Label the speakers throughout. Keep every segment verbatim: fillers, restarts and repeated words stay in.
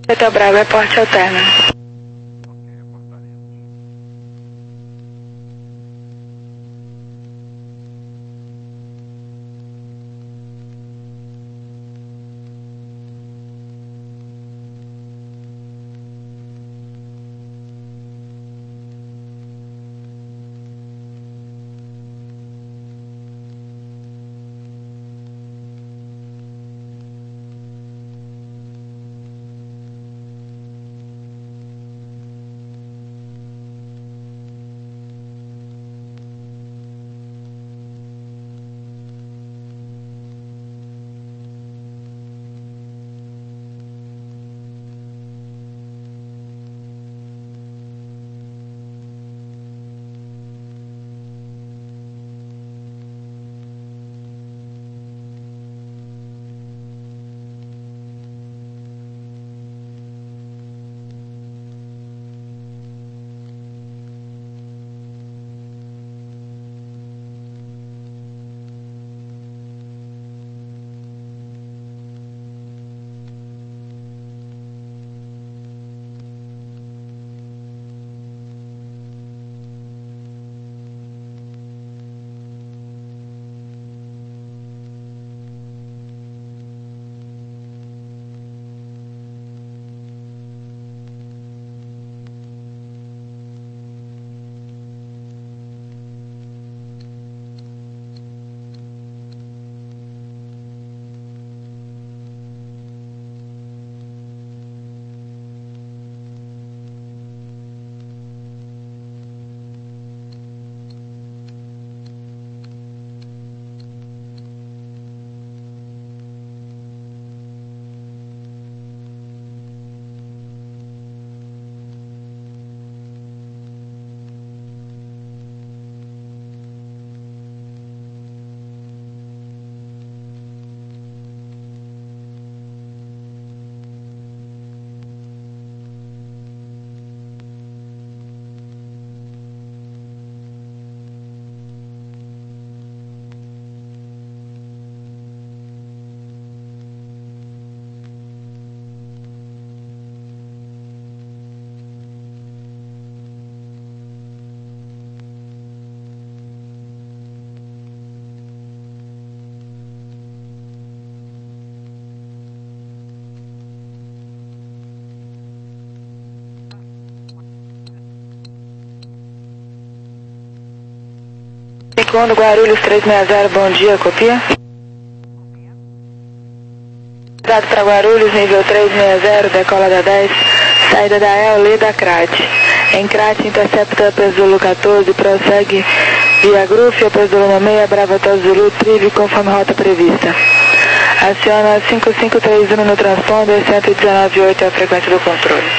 Speaker 1: Preto Bravo, reporte alterno. Segundo Guarulhos trezentos e sessenta, bom dia, copia. Dado para Guarulhos, nível trezentos e sessenta, decola da dez, saída da E L, da Crate. Em Crate, intercepta Pesulo quatorze, prossegue via Grúfia, Pesulo no meia, Brava Tos Zulu, Trive, conforme rota prevista. Aciona cinco cinco três um no transponder, cento e dezenove vírgula oito é a frequência do controle.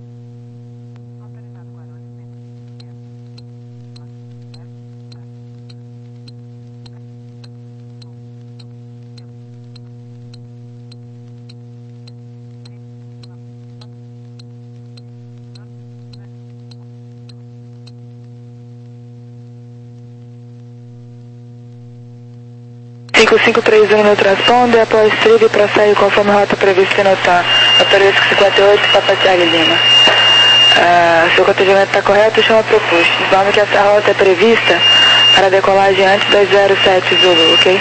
Speaker 1: cinco cinco três um no transponder, após Trive, prossegue conforme rota prevista no T A M. Operador cinquenta e oito, Papa Thiago Lima. Uh, seu contingimento está correto, chama proposto. Informe que essa rota é prevista para decolagem antes das zero sete Zulu, ok?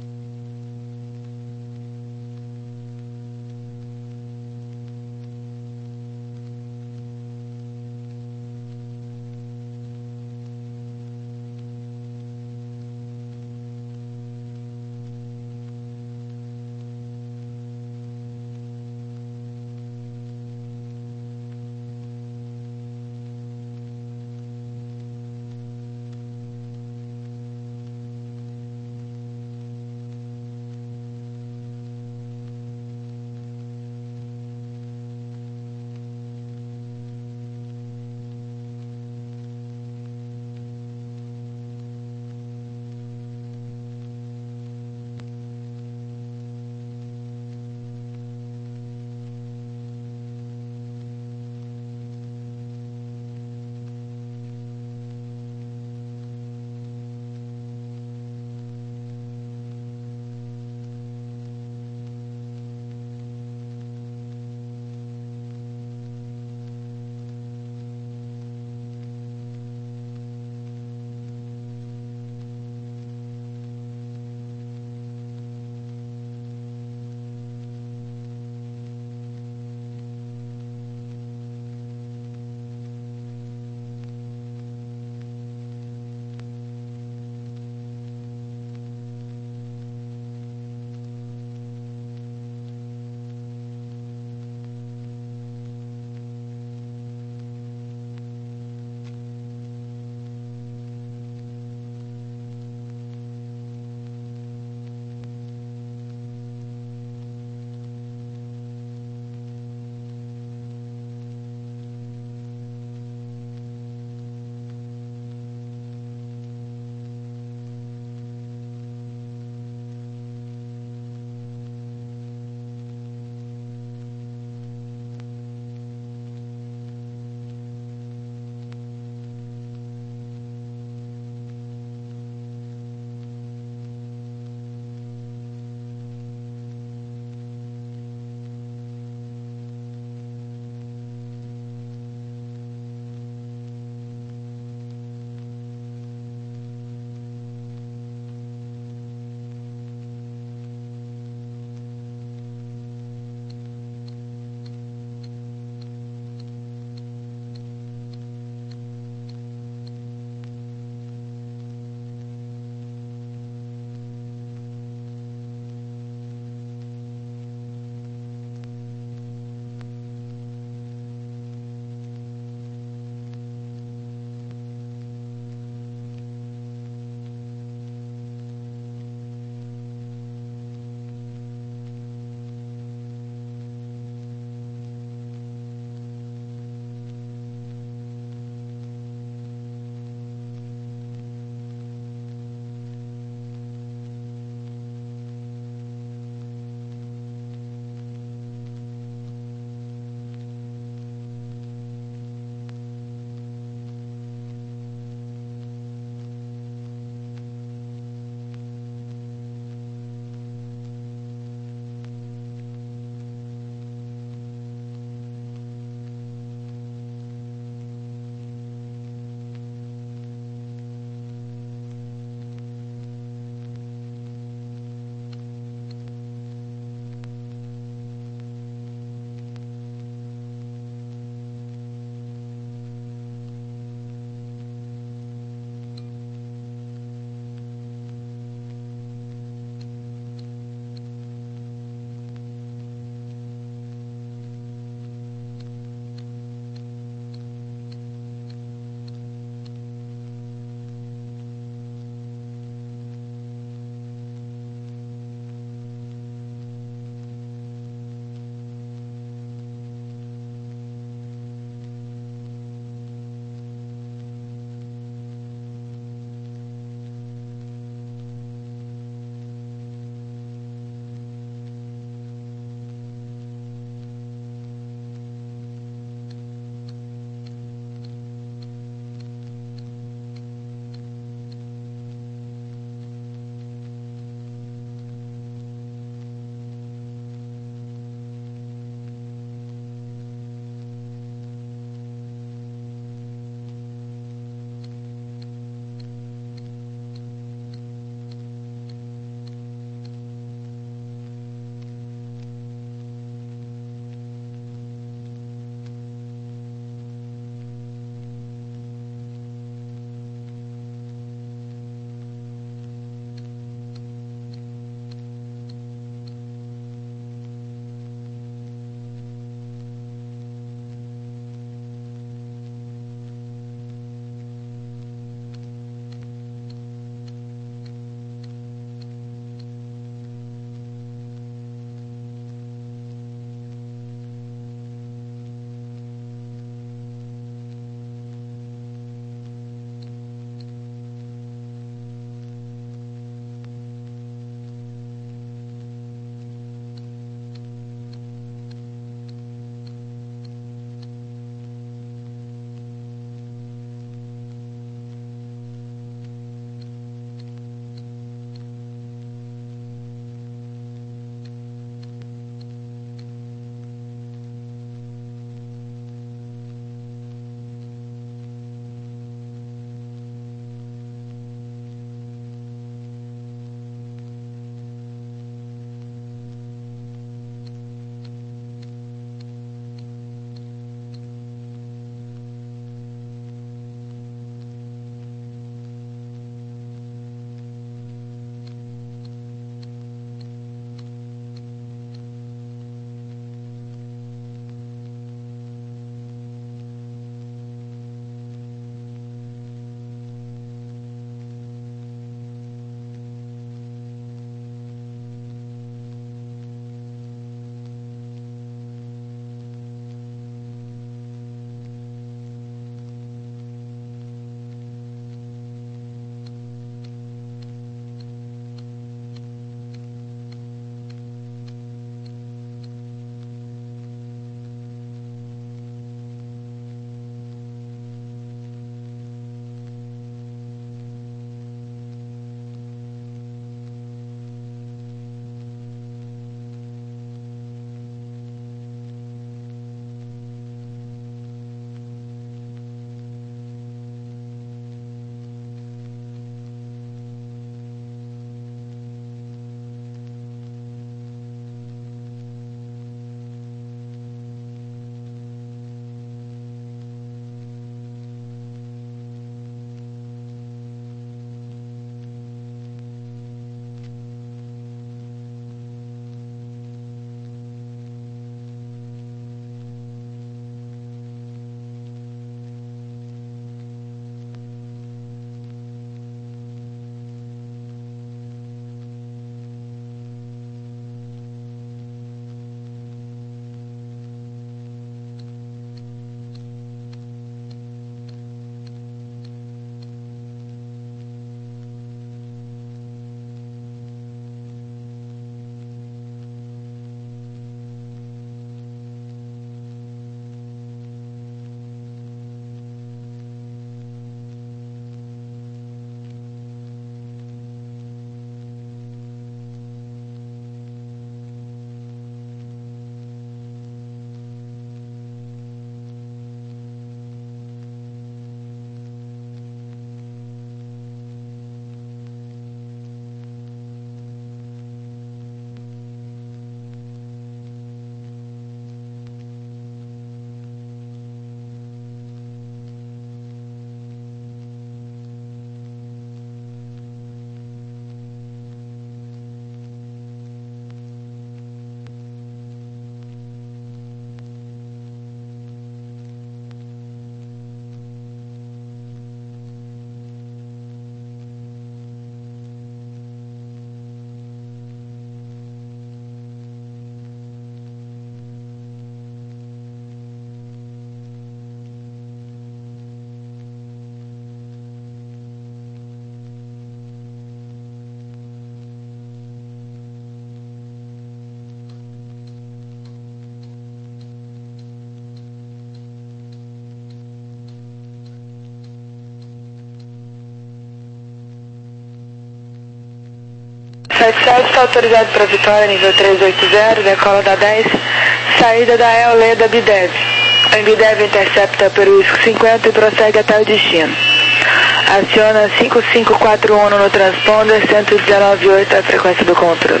Speaker 1: sete sete está autorizado para Vitória, nível trezentos e oitenta, decola da dez, saída da E O Leda Bidev. Em Bidev intercepta pelo cinquenta e prossegue até o destino. Aciona cinco cinco quatro um no transponder, cento e dezenove vírgula oito é a frequência do controle.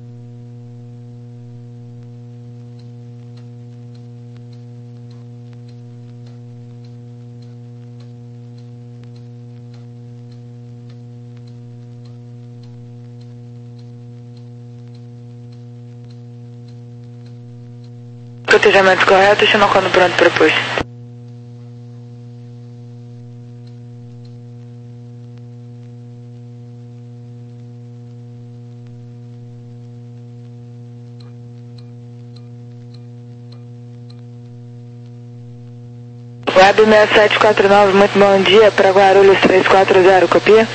Speaker 1: Cotejamento correto, chama quando pronto proposto. Web seis sete quatro nove, muito bom dia, para Guarulhos três quatro zero, copia?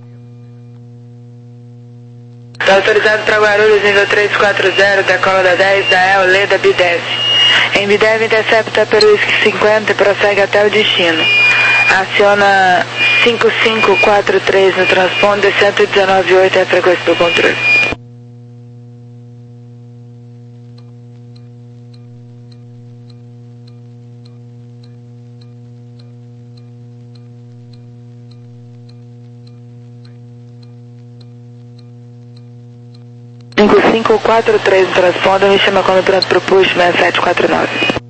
Speaker 1: Está autorizado para Guarulhos, nível trezentos e quarenta, decola da dez, da E O Leda Bidev. Em Bidev intercepta pelo cinquenta e prossegue até o destino. Aciona cinco cinco quatro três no transponder, cento e dezenove vírgula oito é a frequência do controle. cinco cinco quatro três no transponder, me chama quando pronto pro push, seis sete quatro nove.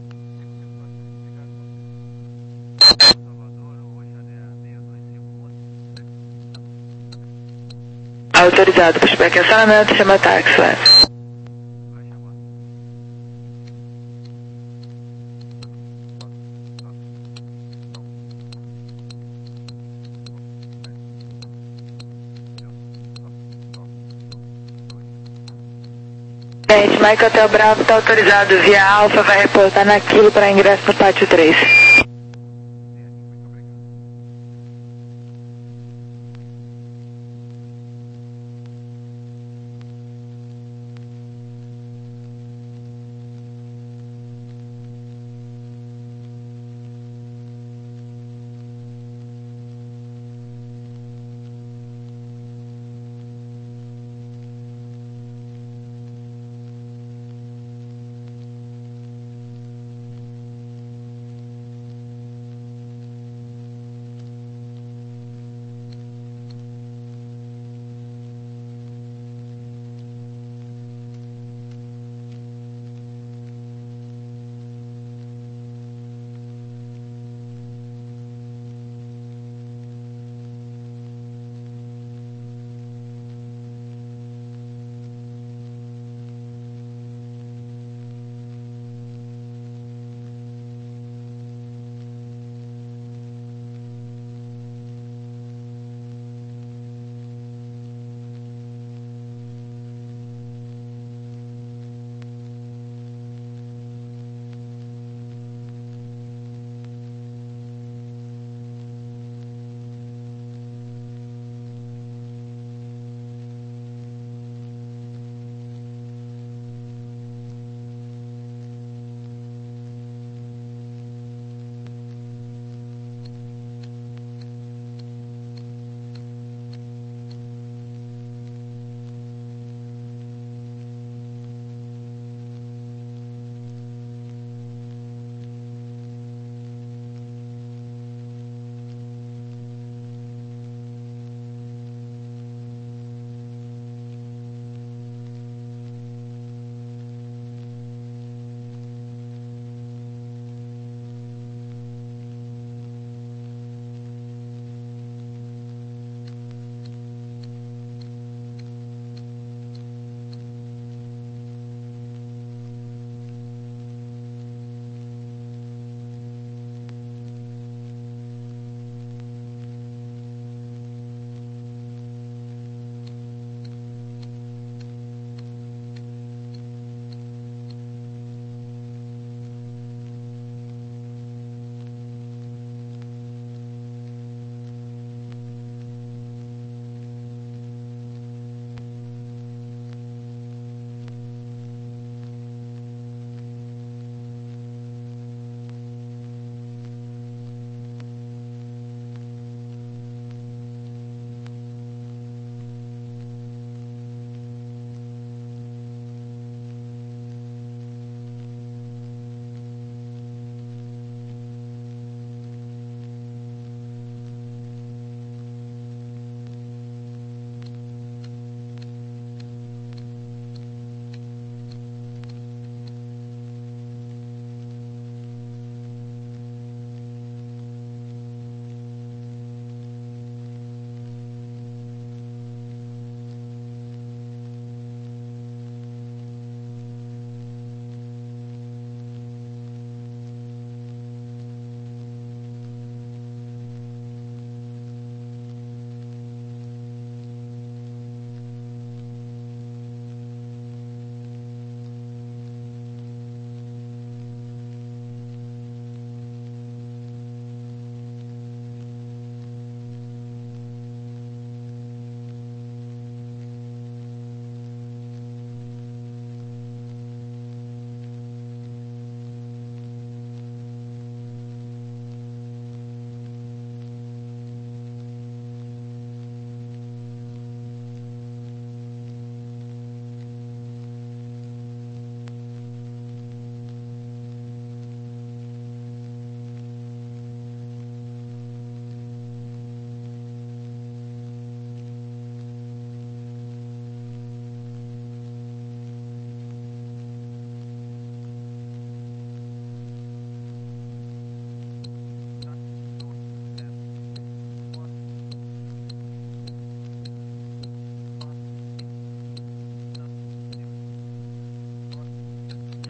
Speaker 1: Autorizado, pushback em acionamento, chama táxi, ué. Gente, Mike Hotel Bravo está autorizado via Alfa, vai reportar naquilo para ingresso no pátio três.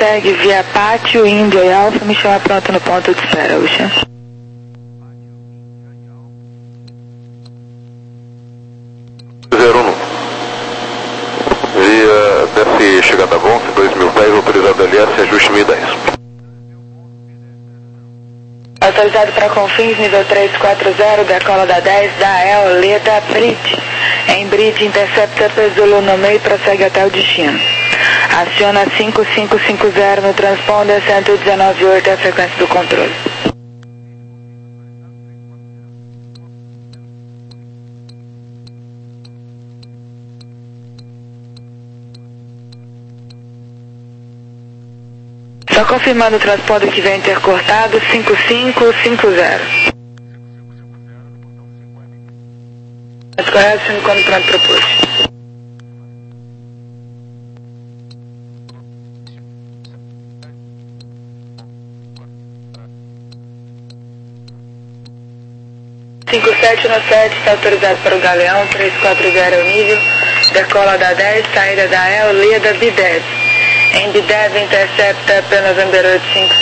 Speaker 1: Segue via Pátio, Índia e Alfa, me chama pronto no ponto de espera, Ocean.
Speaker 2: zero um. Via desce chegada a Gonce, dois mil e dez, autorizado L S, ajuste mil e dez.
Speaker 1: Autorizado para Confins, nível três quatro zero, decola da dez, da El, Leda, Bridge. Em Bridge, intercepta Zulu no meio e prossegue até o destino. Aciona cinco cinco cinco zero no transponder cento e dezenove ponto oito, é a frequência do controle. Só confirmando o transponder que vem intercortado, cinco cinco cinco zero. Correto, sendo quando pronto proposto. cinco sete no sete, está autorizado para o Galeão, três quatro zero é o nível, decola da dez, saída da El, Leda, Bidev. Em Bidev, intercepta pela November oito cinco